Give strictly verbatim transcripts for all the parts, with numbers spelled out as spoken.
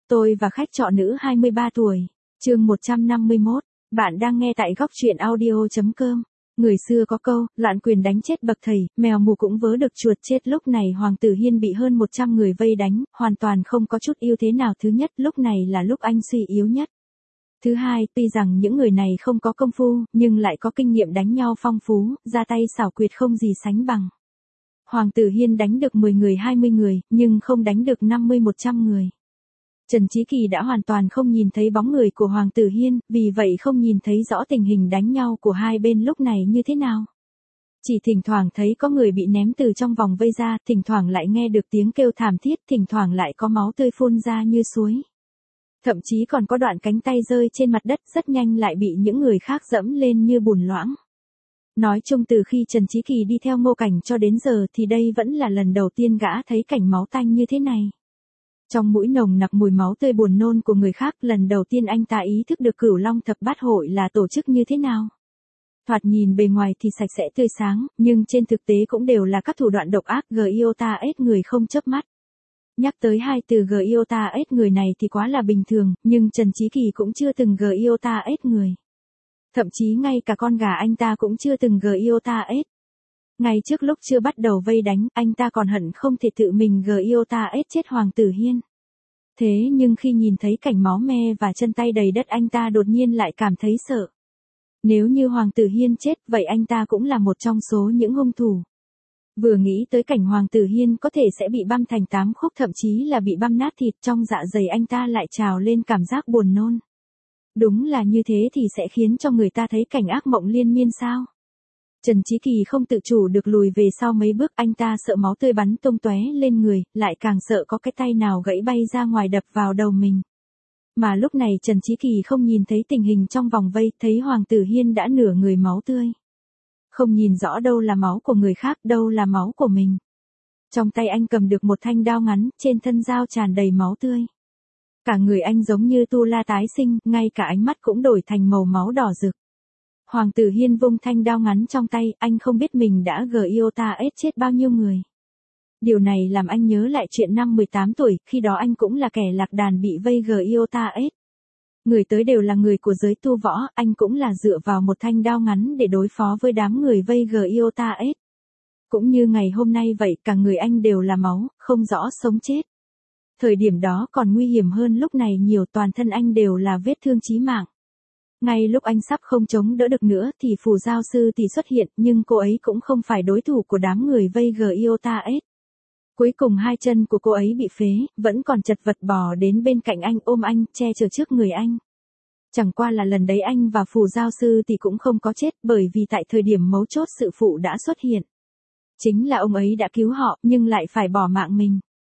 Tôi và khách trọ nữ hai mươi ba tuổi. Chương một trăm năm mươi mốt. Bạn đang nghe tại góc truyện audio chấm com. Người xưa có câu, loạn quyền đánh chết bậc thầy, mèo mù cũng vớ được chuột chết. Lúc này Hoàng Tử Hiên bị hơn một trăm người vây đánh, hoàn toàn không có chút ưu thế nào. Thứ nhất, lúc này là lúc anh suy yếu nhất. Thứ hai, tuy rằng những người này không có công phu, nhưng lại có kinh nghiệm đánh nhau phong phú, ra tay xảo quyệt không gì sánh bằng. Hoàng Tử Hiên đánh được mười người hai mươi người, nhưng không đánh được năm mươi một trăm người. Trần Chí Kỳ đã hoàn toàn không nhìn thấy bóng người của Hoàng Tử Hiên, vì vậy không nhìn thấy rõ tình hình đánh nhau của hai bên lúc này như thế nào. Chỉ thỉnh thoảng thấy có người bị ném từ trong vòng vây ra, thỉnh thoảng lại nghe được tiếng kêu thảm thiết, thỉnh thoảng lại có máu tươi phun ra như suối. Thậm chí còn có đoạn cánh tay rơi trên mặt đất, rất nhanh lại bị những người khác dẫm lên như bùn loãng. Nói chung từ khi Trần Chí Kỳ đi theo Ngô Cảnh cho đến giờ thì đây vẫn là lần đầu tiên gã thấy cảnh máu tanh như thế này. Trong mũi nồng nặc mùi máu tươi buồn nôn của người khác, lần đầu tiên anh ta ý thức được Cửu Long Thập Bát Hội là tổ chức như thế nào. Thoạt nhìn bề ngoài thì sạch sẽ tươi sáng, nhưng trên thực tế cũng đều là các thủ đoạn độc ác Giota ết người không chớp mắt. Nhắc tới hai từ Giota ết người này thì quá là bình thường, nhưng Trần Chí Kỳ cũng chưa từng Giota ết người. Thậm chí ngay cả con gà anh ta cũng chưa từng Giota ết. Ngay trước lúc chưa bắt đầu vây đánh, anh ta còn hận không thể tự mình Giota ết chết Hoàng Tử Hiên. Thế nhưng khi nhìn thấy cảnh máu me và chân tay đầy đất, anh ta đột nhiên lại cảm thấy sợ. Nếu như Hoàng Tử Hiên chết, vậy anh ta cũng là một trong số những hung thủ. Vừa nghĩ tới cảnh Hoàng Tử Hiên có thể sẽ bị băm thành tám khúc, thậm chí là bị băm nát thịt, trong dạ dày anh ta lại trào lên cảm giác buồn nôn. Đúng là như thế thì sẽ khiến cho người ta thấy cảnh ác mộng liên miên sao? Trần Chí Kỳ không tự chủ được lùi về sau mấy bước, anh ta sợ máu tươi bắn tung tóe lên người, lại càng sợ có cái tay nào gãy bay ra ngoài đập vào đầu mình. Mà lúc này Trần Chí Kỳ không nhìn thấy tình hình trong vòng vây, thấy Hoàng Tử Hiên đã nửa người máu tươi. Không nhìn rõ đâu là máu của người khác, đâu là máu của mình. Trong tay anh cầm được một thanh đao ngắn, trên thân dao tràn đầy máu tươi. Cả người anh giống như tu la tái sinh, ngay cả ánh mắt cũng đổi thành màu máu đỏ rực. Hoàng Tử Hiên vung thanh đao ngắn trong tay, anh không biết mình đã Giota ết chết bao nhiêu người. Điều này làm anh nhớ lại chuyện năm mười tám tuổi, khi đó anh cũng là kẻ lạc đàn bị vây Giota ết. Người tới đều là người của giới tu võ, anh cũng là dựa vào một thanh đao ngắn để đối phó với đám người vây Giota ết. Cũng như ngày hôm nay vậy, cả người anh đều là máu, không rõ sống chết. Thời điểm đó còn nguy hiểm hơn lúc này nhiều, toàn thân anh đều là vết thương chí mạng. Ngay lúc anh sắp không chống đỡ được nữa thì phù giao sư tỷ xuất hiện, nhưng cô ấy cũng không phải đối thủ của đám người vây Giota ết. Cuối cùng hai chân của cô ấy bị phế, vẫn còn chật vật bò đến bên cạnh anh, ôm anh, che chở trước người anh. Chẳng qua là lần đấy anh và phù giao sư tỷ cũng không có chết, bởi vì tại thời điểm mấu chốt sự phụ đã xuất hiện. Chính là ông ấy đã cứu họ, nhưng lại phải bỏ mạng mình.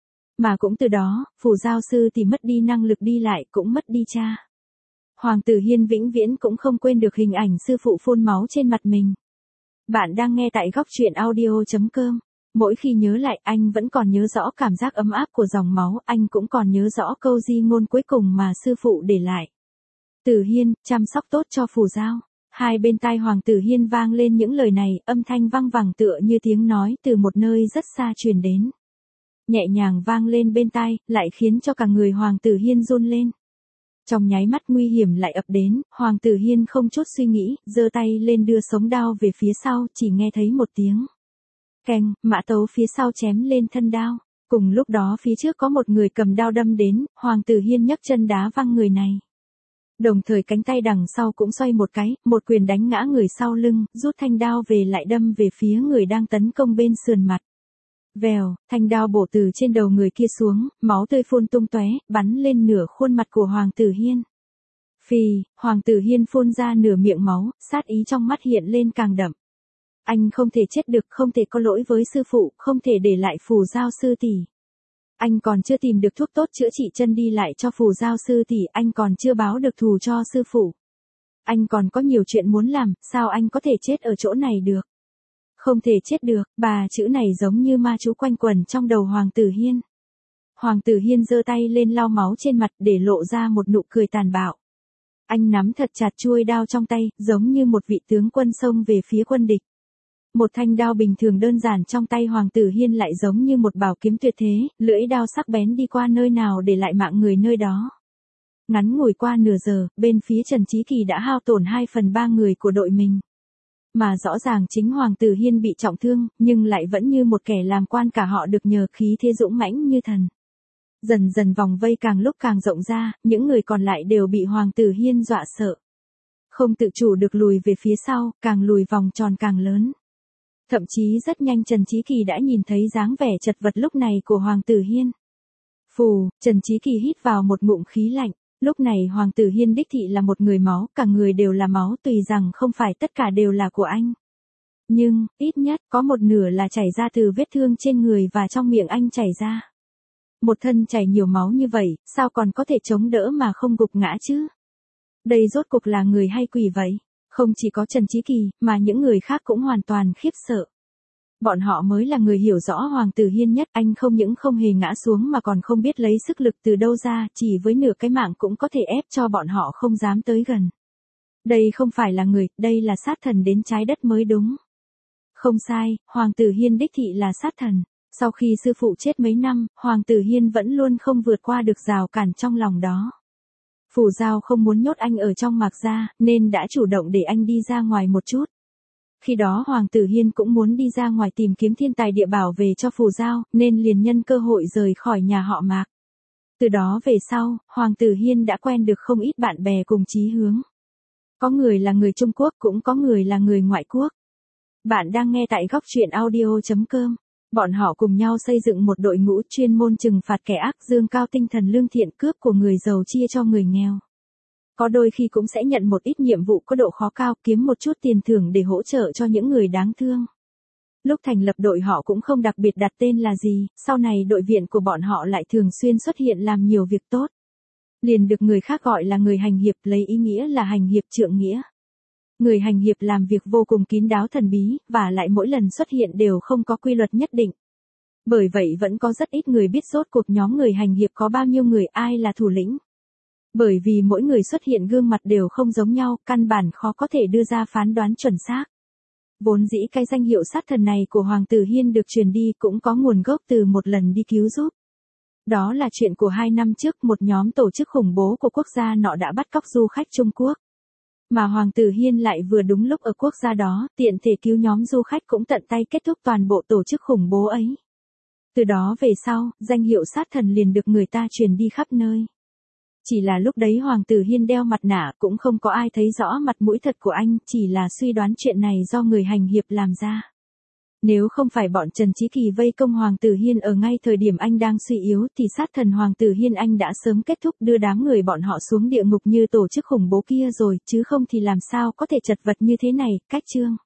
Mà cũng từ đó, phù giao sư tỷ mất đi năng lực đi lại, cũng mất đi cha. Hoàng Tử Hiên vĩnh viễn cũng không quên được hình ảnh sư phụ phun máu trên mặt mình. Bạn đang nghe tại góc truyện audio chấm com. Mỗi khi nhớ lại, anh vẫn còn nhớ rõ cảm giác ấm áp của dòng máu, anh cũng còn nhớ rõ câu di ngôn cuối cùng mà sư phụ để lại. Tử Hiên, chăm sóc tốt cho phù giao. Hai bên tai Hoàng Tử Hiên vang lên những lời này, âm thanh văng vẳng tựa như tiếng nói từ một nơi rất xa truyền đến. Nhẹ nhàng vang lên bên tai, lại khiến cho cả người Hoàng Tử Hiên run lên. Trong nháy mắt nguy hiểm lại ập đến, Hoàng Tử Hiên không chút suy nghĩ, giơ tay lên đưa sống đao về phía sau, chỉ nghe thấy một tiếng keng, mã tấu phía sau chém lên thân đao. Cùng lúc đó phía trước có một người cầm đao đâm đến, Hoàng Tử Hiên nhấc chân đá văng người này. Đồng thời cánh tay đằng sau cũng xoay một cái, một quyền đánh ngã người sau lưng, rút thanh đao về lại đâm về phía người đang tấn công bên sườn mặt. Vèo, thanh đao bổ từ trên đầu người kia xuống, máu tươi phun tung tóe, bắn lên nửa khuôn mặt của Hoàng Tử Hiên. Phì, Hoàng Tử Hiên phun ra nửa miệng máu, sát ý trong mắt hiện lên càng đậm. Anh không thể chết được, không thể có lỗi với sư phụ, không thể để lại phù giao sư tỷ. Anh còn chưa tìm được thuốc tốt chữa trị chân đi lại cho phù giao sư tỷ, anh còn chưa báo được thù cho sư phụ. Anh còn có nhiều chuyện muốn làm, sao anh có thể chết ở chỗ này được? Không thể chết được, bà chữ này giống như ma chú quanh quẩn trong đầu Hoàng Tử Hiên. Hoàng Tử Hiên giơ tay lên lau máu trên mặt để lộ ra một nụ cười tàn bạo. Anh nắm thật chặt chuôi đao trong tay, giống như một vị tướng quân xông về phía quân địch. Một thanh đao bình thường đơn giản trong tay Hoàng tử Hiên lại giống như một bảo kiếm tuyệt thế, lưỡi đao sắc bén đi qua nơi nào để lại mạng người nơi đó. Ngắn ngủi qua nửa giờ, bên phía Trần Chí Kỳ đã hao tổn hai phần ba người của đội mình. Mà rõ ràng chính Hoàng tử Hiên bị trọng thương, nhưng lại vẫn như một kẻ làm quan cả họ được nhờ khí thế dũng mãnh như thần. Dần dần vòng vây càng lúc càng rộng ra, những người còn lại đều bị Hoàng tử Hiên dọa sợ. Không tự chủ được lùi về phía sau, càng lùi vòng tròn càng lớn. Thậm chí rất nhanh Trần Chí Kỳ đã nhìn thấy dáng vẻ chật vật lúc này của Hoàng tử Hiên. Phù, Trần Chí Kỳ hít vào một ngụm khí lạnh. Lúc này Hoàng tử Hiên đích thị là một người máu, cả người đều là máu, tùy rằng không phải tất cả đều là của anh. Nhưng, ít nhất, có một nửa là chảy ra từ vết thương trên người và trong miệng anh chảy ra. Một thân chảy nhiều máu như vậy, sao còn có thể chống đỡ mà không gục ngã chứ? Đây rốt cuộc là người hay quỷ vậy? Không chỉ có Trần Chí Kỳ, mà những người khác cũng hoàn toàn khiếp sợ. Bọn họ mới là người hiểu rõ Hoàng tử Hiên nhất, anh không những không hề ngã xuống mà còn không biết lấy sức lực từ đâu ra, chỉ với nửa cái mạng cũng có thể ép cho bọn họ không dám tới gần. Đây không phải là người, đây là sát thần đến trái đất mới đúng. Không sai, Hoàng tử Hiên đích thị là sát thần. Sau khi sư phụ chết mấy năm, Hoàng tử Hiên vẫn luôn không vượt qua được rào cản trong lòng đó. Phù Giao không muốn nhốt anh ở trong Mạc Gia, nên đã chủ động để anh đi ra ngoài một chút. Khi đó Hoàng tử Hiên cũng muốn đi ra ngoài tìm kiếm thiên tài địa bảo về cho Phù Giao, nên liền nhân cơ hội rời khỏi nhà họ Mạc. Từ đó về sau, Hoàng tử Hiên đã quen được không ít bạn bè cùng chí hướng. Có người là người Trung Quốc, cũng có người là người ngoại quốc. Bạn đang nghe tại góc truyện audio chấm com. Bọn họ cùng nhau xây dựng một đội ngũ chuyên môn trừng phạt kẻ ác, dương cao tinh thần lương thiện, cướp của người giàu chia cho người nghèo. Có đôi khi cũng sẽ nhận một ít nhiệm vụ có độ khó cao, kiếm một chút tiền thưởng để hỗ trợ cho những người đáng thương. Lúc thành lập đội họ cũng không đặc biệt đặt tên là gì, sau này đội viện của bọn họ lại thường xuyên xuất hiện làm nhiều việc tốt. Liền được người khác gọi là người hành hiệp, lấy ý nghĩa là hành hiệp trượng nghĩa. Người hành hiệp làm việc vô cùng kín đáo thần bí, và lại mỗi lần xuất hiện đều không có quy luật nhất định. Bởi vậy vẫn có rất ít người biết rốt cuộc nhóm người hành hiệp có bao nhiêu người, ai là thủ lĩnh. Bởi vì mỗi người xuất hiện gương mặt đều không giống nhau, căn bản khó có thể đưa ra phán đoán chuẩn xác. Vốn dĩ cái danh hiệu sát thần này của Hoàng tử Hiên được truyền đi cũng có nguồn gốc từ một lần đi cứu giúp. Đó là chuyện của hai năm trước, một nhóm tổ chức khủng bố của quốc gia nọ đã bắt cóc du khách Trung Quốc. Mà Hoàng tử Hiên lại vừa đúng lúc ở quốc gia đó, tiện thể cứu nhóm du khách cũng tận tay kết thúc toàn bộ tổ chức khủng bố ấy. Từ đó về sau, danh hiệu sát thần liền được người ta truyền đi khắp nơi. Chỉ là lúc đấy Hoàng tử Hiên đeo mặt nạ, cũng không có ai thấy rõ mặt mũi thật của anh, chỉ là suy đoán chuyện này do người hành hiệp làm ra. Nếu không phải bọn Trần Chí Kỳ vây công Hoàng tử Hiên ở ngay thời điểm anh đang suy yếu, thì sát thần Hoàng tử Hiên anh đã sớm kết thúc đưa đám người bọn họ xuống địa ngục như tổ chức khủng bố kia rồi, chứ không thì làm sao có thể chật vật như thế này. Cách chương